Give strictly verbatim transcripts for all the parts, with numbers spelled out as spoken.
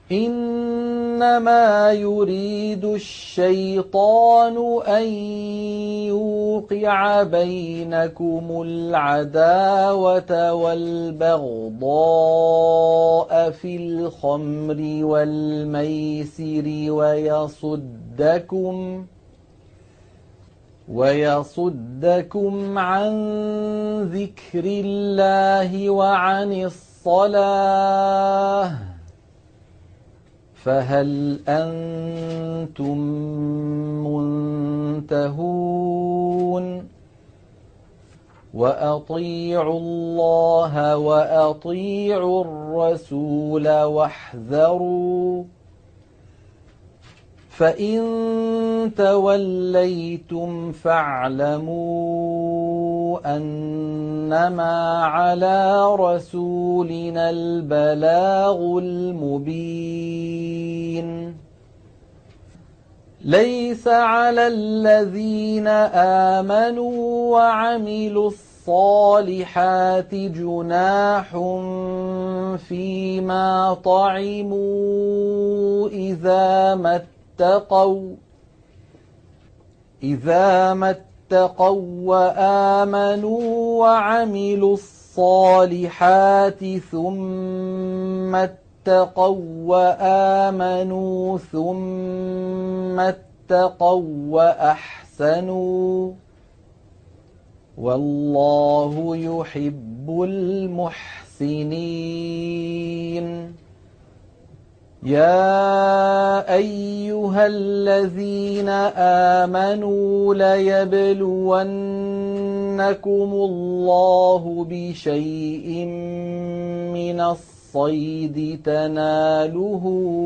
إنما يريد الشيطان أن يوقع بينكم العداوة والبغضاء في الخمر والميسر ويصدكم ويصدكم عن ذكر الله وعن الصلاة فهل أنتم منتهون وأطيعوا الله وأطيعوا الرسول واحذروا فإن توليتم فاعلموا أنما على رسولنا البلاغ المبين ليس على الذين آمنوا وعملوا الصالحات جناح فيما طعموا إذا ما اتقوا إذا ما اتقوا وآمنوا وعملوا الصالحات ثم اتقوا وآمنوا ثم اتقوا وأحسنوا والله يحب المحسنين يا أيها الذين آمنوا ليبلونكم الله بشيء من الصيد تناله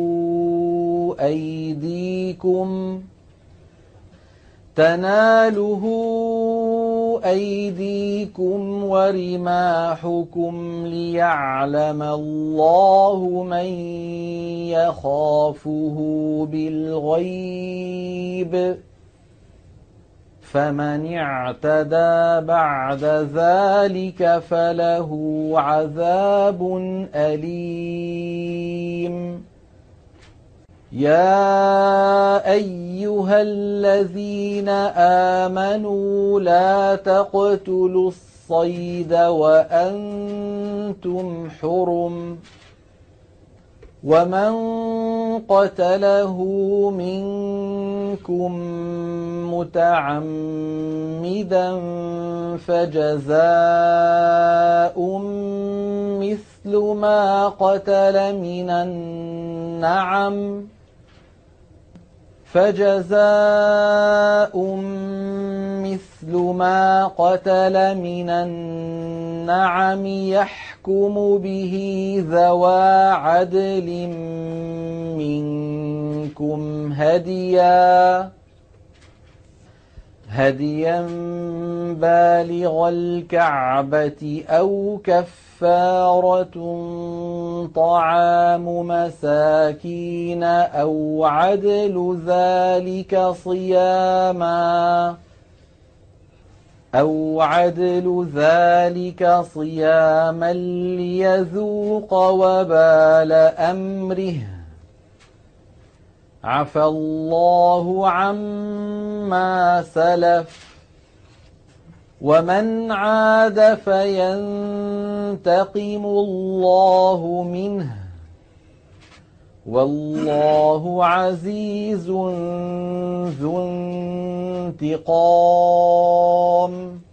أيديكم تناله أيديكم ورماحكم ليعلم الله من يخافه بالغيب فمن اعتدى بعد ذلك فله عذاب أليم يا أيها الذين آمنوا لا تقتلوا الصيد وأنتم حرم ومن قتله منكم متعمدا فجزاء مثل ما قتل من النعم فجزاء مثل ما قتل من النعم يحكم به ذوى عدل منكم هديا هديا بالغ الكعبة أو كفارة طعام مساكين أو عدل ذلك صياما أو عدل ذلك صياما ليذوق وبال أمره عفى الله عما سلف ومن عاد فينتقم الله منه والله عزيز ذو انتقام